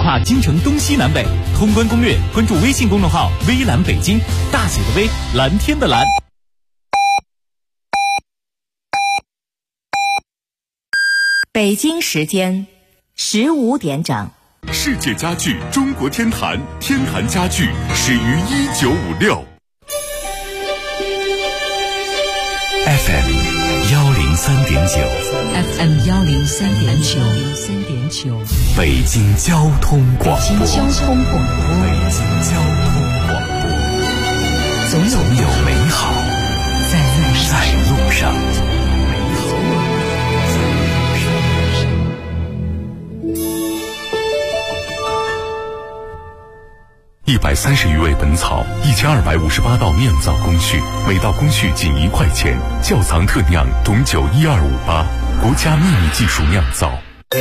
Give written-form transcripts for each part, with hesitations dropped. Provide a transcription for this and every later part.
跨京城东西南北，通关攻略关注微信公众号微蓝北京，大写的微，蓝天的蓝。 北京时间15点整。 世界家具中国天坛，天坛家具始于1956。FM 103.9，FM 103.9， 北京交通广播， 北京交通广播， 总有美好在路上。130余味本草，1258道酿造工序，每道工序仅1块钱。窖藏特酿董酒12588，国家秘密技术酿造。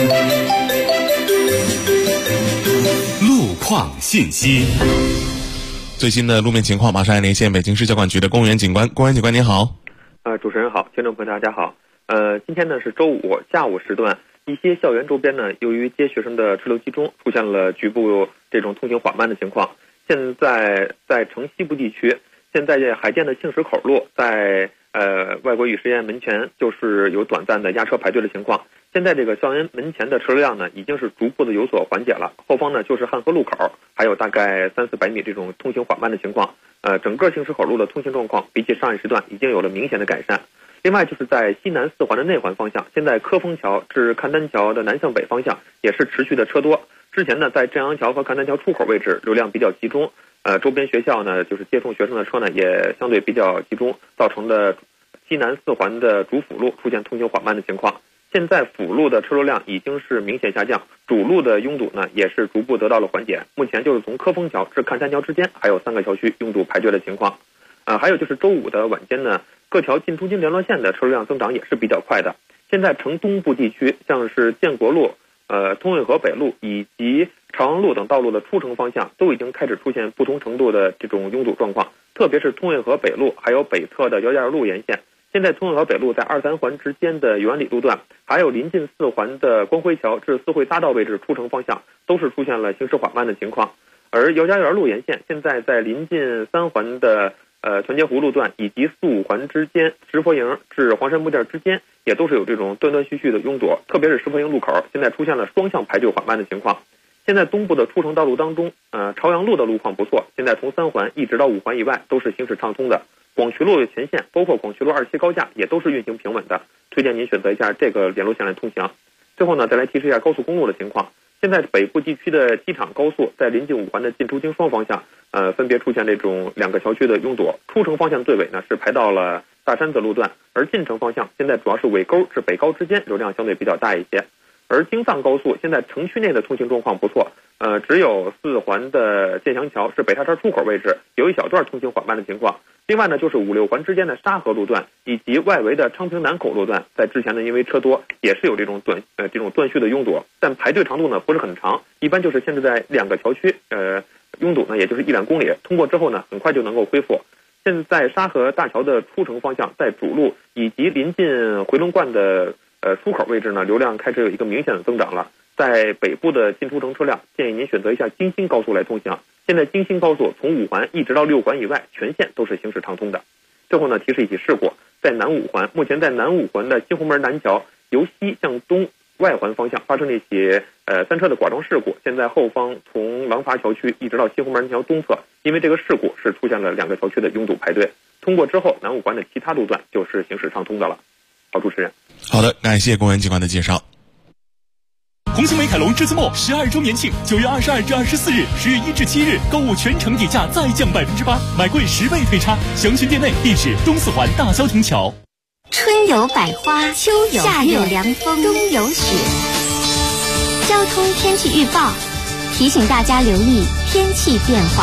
路况信息， 最新的路面情况马上来连线北京市交管局的公务员警官。公务员警官您好。 主持人好，听众朋友大家好。今天呢是周五下午时段，一些校园周边呢，由于接学生的车流集中，出现了局部这种通行缓慢的情况。现在在城西部地区，现在海淀的杏石口路在外国语实验门前就是有短暂的压车排队的情况。现在这个校园门前的车流量呢，已经是逐步的有所缓解了。后方呢就是汉河路口，还有大概300-400米这种通行缓慢的情况。整个杏石口路的通行状况比起上一时段已经有了明显的改善。另外就是在西南4环的内环方向，现在科丰桥至赣丹桥的南向北方向也是持续的车多。之前呢，在正阳桥和赣丹桥出口位置流量比较集中，周边学校呢就是接送学生的车呢也相对比较集中，造成的西南4环的主辅路出现通行缓慢的情况。现在辅路的车流量已经是明显下降，主路的拥堵呢也是逐步得到了缓解。目前就是从科丰桥至赣丹桥之间还有3个桥区拥堵排队的情况。还有就是周五的晚间呢，各条进出京联络线的车流量增长也是比较快的。现在城东部地区，像是建国路、通惠河北路以及朝阳路等道路的出城方向，都已经开始出现不同程度的这种拥堵状况。特别是通惠河北路还有北侧的姚家园路沿线，现在通惠河北路在2-3环之间的元安里路段，还有临近4环的光辉桥至四惠匝道位置出城方向，都是出现了行驶缓慢的情况。而姚家园路沿线现在在临近3环的团结湖路段以及4-5环之间，石佛营至黄山木店之间也都是有这种断断续续的拥堵，特别是石佛营路口现在出现了双向排队缓慢的情况。现在东部的出城道路当中，朝阳路的路况不错，现在从3环一直到5环以外都是行驶畅通的。广渠路全线包括广渠路2期高架也都是运行平稳的，推荐您选择一下这个联络线来通行。最后呢，再来提示一下高速公路的情况。现在北部地区的机场高速在临近5环的进出京双方向，分别出现这种2个桥区的拥堵。出城方向最尾呢是排到了大山子路段，而进城方向现在主要是尾沟至北高之间流量相对比较大一些。而京藏高速现在城区内的通行状况不错，只有4环的建祥桥是北沙山出口位置有一小段通行缓慢的情况。另外呢，就是5-6环之间的沙河路段以及外围的昌平南口路段，在之前呢因为车多也是有这种断续的拥堵，但排队长度呢不是很长，一般就是限制在2个桥区，拥堵呢也就是1-2公里，通过之后呢很快就能够恢复。现在沙河大桥的出城方向，在主路以及临近回龙观的出口位置呢，流量开始有一个明显的增长了。在北部的进出城车辆，建议您选择一下京新高速来通行。现在京新高速从5环一直到6环以外，全线都是行驶畅通的。最后呢，提示一起事故，在南5环，目前在南5环的新红门南桥由西向东外环方向发生了一起3车的剐撞事故。现在后方从廊坊桥区一直到新红门南桥东侧，因为这个事故是出现了2个桥区的拥堵排队。通过之后，南5环的其他路段就是行驶畅通的了。好，主持人。 好的，感谢公务员警官的介绍。 红星美凯龙至尊末12周年庆，9月22至24日，10月1至7日，购物全程底价再降8%，买贵10倍退差。详询店内，地址东4环大萧亭桥。 春有百花，秋有夏有凉风，冬有雪。交通天气预报提醒大家留意天气变化。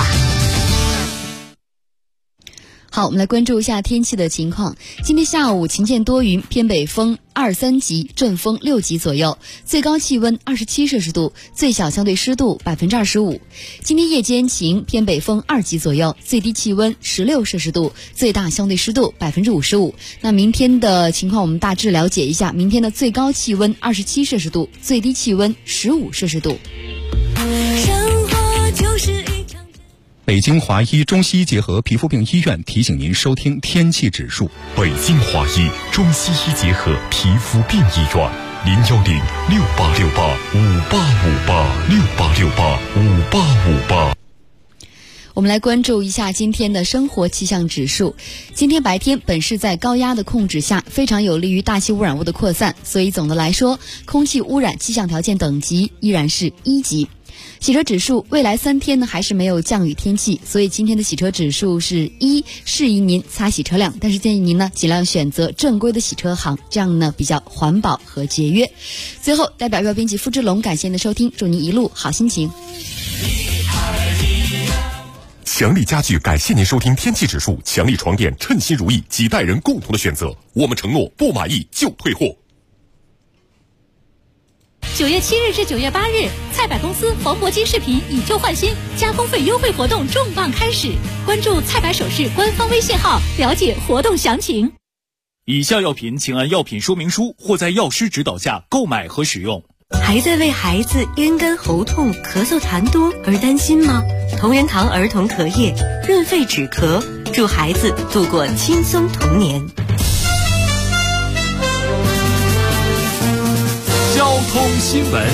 好，我们来关注一下天气的情况。今天下午晴间多云，偏北风2-3级，阵风6级左右，最高气温27摄氏度，最小相对湿度25%。今天夜间晴，偏北风2级左右，最低气温16摄氏度，最大相对湿度55%。那明天的情况我们大致了解一下，明天的最高气温27摄氏度，最低气温15摄氏度。 北京华医中西医结合皮肤病医院提醒您收听天气指数。 北京华医中西医结合皮肤病医院，010-6868-5858，6868-5858。 我们来关注一下今天的生活气象指数。今天白天本市在高压的控制下，非常有利于大气污染物的扩散，所以总的来说，空气污染气象条件等级依然是1级。洗车指数未来3天呢还是没有降雨天气，所以今天的洗车指数是1，适宜您擦洗车辆，但是建议您呢尽量选择正规的洗车行，这样呢比较环保和节约。最后，代表月编辑付志龙感谢您的收听，祝您一路好心情。 强力家具感谢您收听天气指数，强力床垫称心如意，几代人共同的选择，我们承诺不满意就退货。 9月7日至9月8日，菜百公司黄铂金饰品以旧换新加工费优惠活动重磅开始，关注菜百首饰官方微信号了解活动详情。 以下药品请按药品说明书或在药师指导下购买和使用。 还在为孩子咽干喉痛、咳嗽痰多而担心吗？同仁堂儿童咳液润肺止咳，助孩子度过轻松童年。 交通新闻。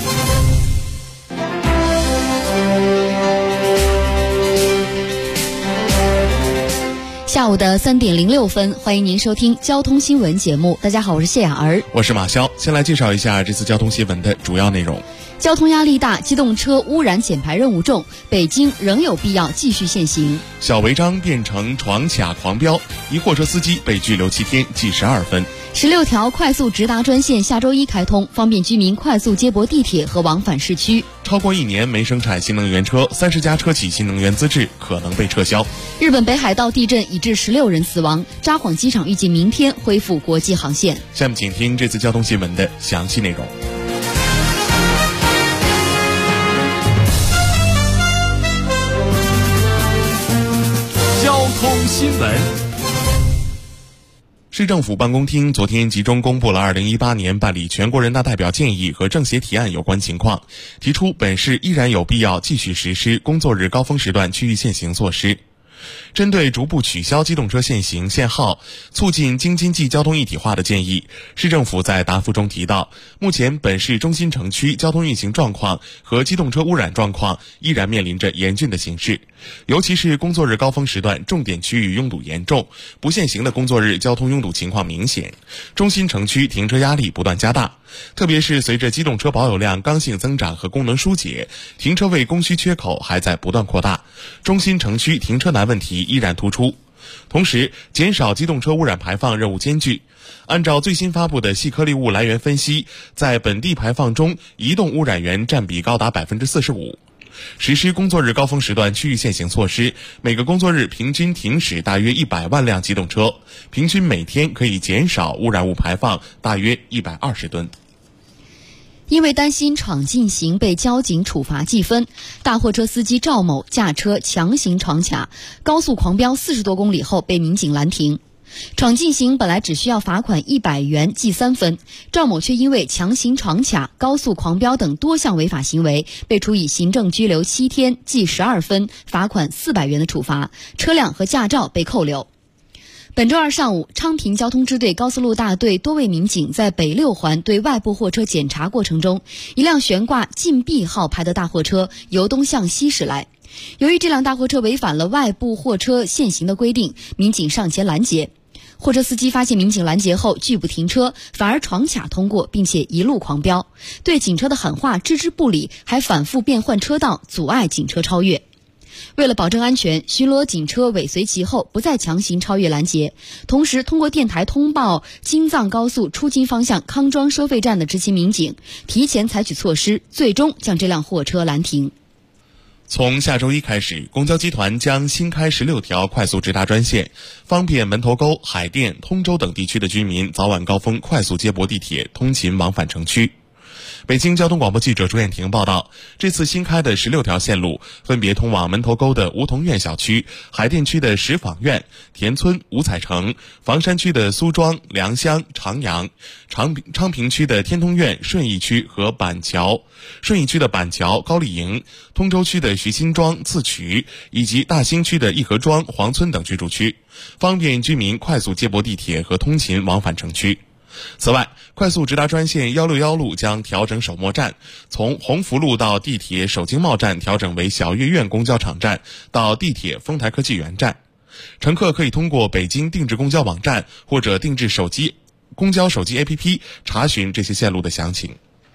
下午的3点06分，欢迎您收听交通新闻节目。大家好，我是谢雅儿， 我是马潇。先来介绍一下这次交通新闻的主要内容。 交通压力大，机动车污染减排任务重，北京仍有必要继续限行。 小违章变成闯卡狂飙，一货车司机被拘留7天，记12分。 16条快速直达专线下周1开通，方便居民快速接驳地铁和往返市区。 超过1年没生产新能源车，30家车企新能源资质可能被撤销。 日本北海道地震已致16人死亡，札幌机场预计明天恢复国际航线。 下面请听这次交通新闻的详细内容。 交通新闻。 市政府办公厅昨天集中公布了2018年办理全国人大代表建议和政协提案有关情况，提出本市依然有必要继续实施工作日高峰时段区域限行措施。针对逐步取消机动车限行限号，促进京津冀交通一体化的建议，市政府在答复中提到，目前本市中心城区交通运行状况和机动车污染状况依然面临着严峻的形势，尤其是工作日高峰时段重点区域拥堵严重，不限行的工作日交通拥堵情况明显，中心城区停车压力不断加大。特别是随着机动车保有量刚性增长和功能疏解，停车位供需缺口还在不断扩大，中心城区停车难问题依然突出。同时，减少机动车污染排放任务艰巨。按照最新发布的细颗粒物来源分析，在本地排放中，移动污染源占比高达 45%。实施工作日高峰时段区域限行措施，每个工作日平均停驶大约100万辆机动车，平均每天可以减少污染物排放大约120吨。 因为担心闯禁行被交警处罚记分，大货车司机赵某驾车强行闯卡，高速狂飙40多公里后被民警拦停。闯禁行本来只需要罚款100元记3分，赵某却因为强行闯卡、高速狂飙等多项违法行为，被处以行政拘留7天、记12分、罚款400元的处罚，车辆和驾照被扣留。本周二上午，昌平交通支队高速路大队多位民警在北6环对外部货车检查过程中，一辆悬挂禁 B 号牌的大货车由东向西驶来。由于这辆大货车违反了外部货车限行的规定，民警上前拦截。货车司机发现民警拦截后拒不停车，反而闯卡通过，并且一路狂飙，对警车的喊话置之不理，还反复变换车道，阻碍警车超越。为了保证安全，巡逻警车尾随其后，不再强行超越拦截。同时，通过电台通报京藏高速出京方向康庄收费站的执勤民警，提前采取措施，最终将这辆货车拦停。 从下周1开始，公交集团将新开16条快速直达专线，方便门头沟、海淀、通州等地区的居民早晚高峰快速接驳地铁通勤往返城区。 北京交通广播记者朱艳婷报道，这次新开的16条线路分别通往门头沟的梧桐院小区、海淀区的石坊院、田村、五彩城、房山区的苏庄、良乡、长阳、昌平区的天通苑、顺义区和板桥、顺义区的板桥、高丽营、通州区的徐辛庄、次渠以及大兴区的义和庄、黄村等居住区，方便居民快速接驳地铁和通勤往返城区。此外，快速直达专线161路将调整首末站，从鸿福路到地铁首经贸站调整为小月苑公交场站到地铁丰台科技园站。乘客可以通过北京定制公交网站或者定制公交手机 APP 查询这些线路的详情。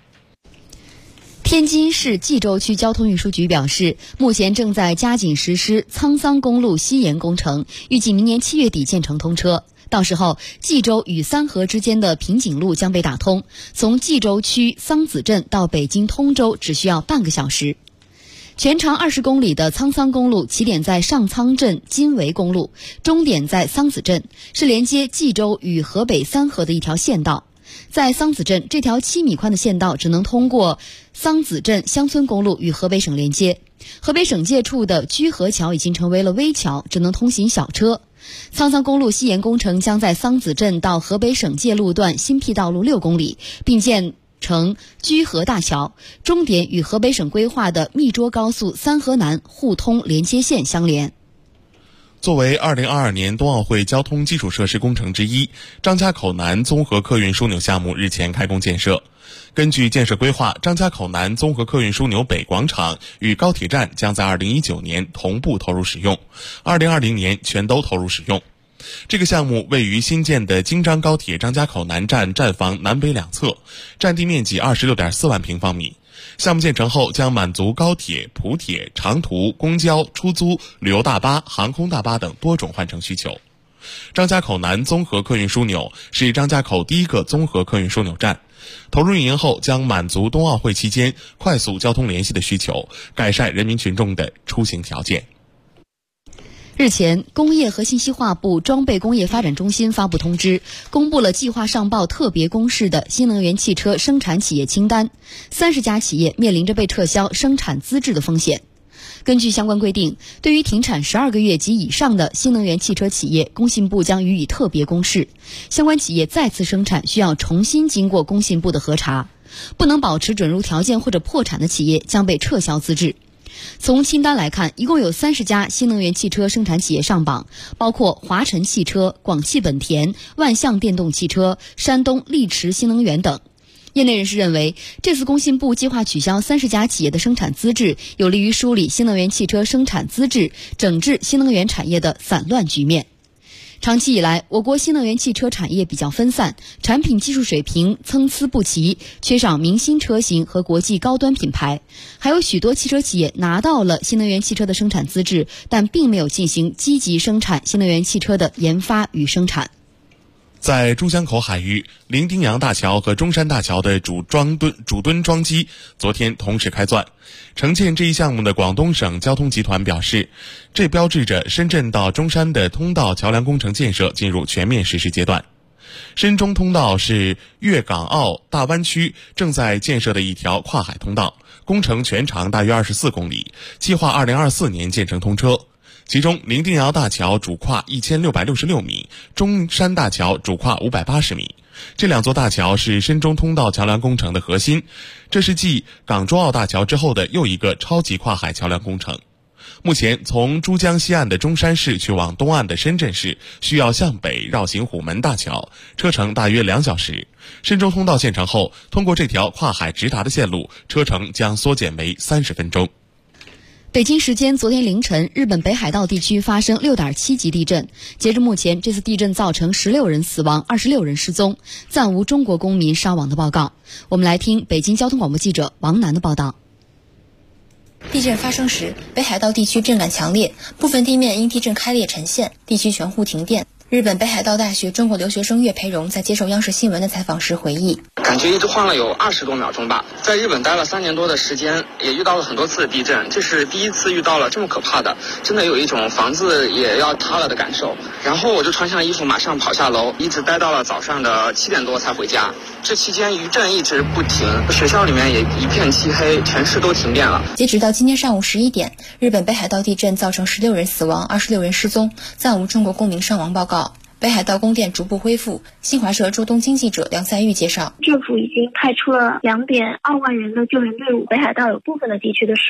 天津市蓟州区交通运输局表示，目前正在加紧实施沧桑公路西延工程，预计明年7月底建成通车。到时候，蓟州与三河之间的平井路将被打通，从蓟州区桑梓镇到北京通州只需要半个小时。全长20公里的沧桑公路起点在上沧镇金围公路，终点在桑梓镇，是连接蓟州与河北三河的一条县道。在桑梓镇，这条7米宽的县道只能通过桑梓镇乡村公路与河北省连接。河北省界处的居河桥已经成为了危桥，只能通行小车。沧桑公路西延工程将在桑梓镇到河北省界路段新辟道路6公里，并建成居河大桥，终点与河北省规划的密涿高速三河南互通连接线相连。 作为2022年冬奥会交通基础设施工程之一，张家口南综合客运枢纽项目日前开工建设。根据建设规划，张家口南综合客运枢纽北广场与高铁站将在2019年同步投入使用，2020年全都投入使用。这个项目位于新建的京张高铁张家口南站站房南北两侧，占地面积26.4万平方米。项目建成后将满足高铁、普铁、长途、公交、出租、旅游大巴、航空大巴等多种换乘需求。张家口南综合客运枢纽是张家口第一个综合客运枢纽站，投入运营后将满足冬奥会期间快速交通联系的需求，改善人民群众的出行条件。 日前，工业和信息化部装备工业发展中心发布通知，公布了计划上报特别公示的新能源汽车生产企业清单，30家企业面临着被撤销生产资质的风险。根据相关规定，对于停产12个月及以上的新能源汽车企业，工信部将予以特别公示。相关企业再次生产需要重新经过工信部的核查，不能保持准入条件或者破产的企业将被撤销资质。从清单来看，一共有30家新能源汽车生产企业上榜，包括华晨汽车、广汽本田、万象电动汽车、山东力驰新能源等。业内人士认为，这次工信部计划取消30家企业的生产资质，有利于梳理新能源汽车生产资质，整治新能源产业的散乱局面。长期以来，我国新能源汽车产业比较分散，产品技术水平参差不齐，缺少明星车型和国际高端品牌。还有许多汽车企业拿到了新能源汽车的生产资质，但并没有进行积极生产新能源汽车的研发与生产。 在珠江口海域，伶仃洋大桥和中山大桥的主墩桩基昨天同时开钻。承建这一项目的广东省交通集团表示，这标志着深圳到中山的通道桥梁工程建设进入全面实施阶段。深中通道是粤港澳大湾区正在建设的一条跨海通道，工程全长大约24公里，计划2024年建成通车。其中，伶仃洋大桥主跨1666米，中山大桥主跨580米。这两座大桥是深中通道桥梁工程的核心，这是继港珠澳大桥之后的又一个超级跨海桥梁工程。目前，从珠江西岸的中山市去往东岸的深圳市，需要向北绕行虎门大桥，车程大约2小时。深中通道建成后，通过这条跨海直达的线路，车程将缩减为30分钟。 北京时间昨天凌晨，日本北海道地区发生6.7级地震。截至目前，这次地震造成16人死亡，26人失踪，暂无中国公民伤亡的报告。我们来听北京交通广播记者王楠的报道。 地震发生时，北海道地区震感强烈，部分地面因地震开裂沉陷，地区全户停电。 日本北海道大学中国留学生岳培荣在接受央视新闻的采访时回忆， 感觉一直晃了有20多秒钟吧。在日本待了3年多的时间，也遇到了很多次地震，这是第一次遇到了这么可怕的，真的有一种房子也要塌了的感受。然后我就穿上衣服马上跑下楼，一直待到了早上的7点多才回家。这期间余震一直不停，学校里面也一片漆黑，全市都停电了。 截止到今天上午11点，日本北海道地震造成16人死亡，26人失踪，暂无中国公民伤亡报告。北海道供电逐步恢复。新华社驻东京记者梁赛玉介绍， 政府已经派出了2.2万人的救援队伍，北海道有部分的地区的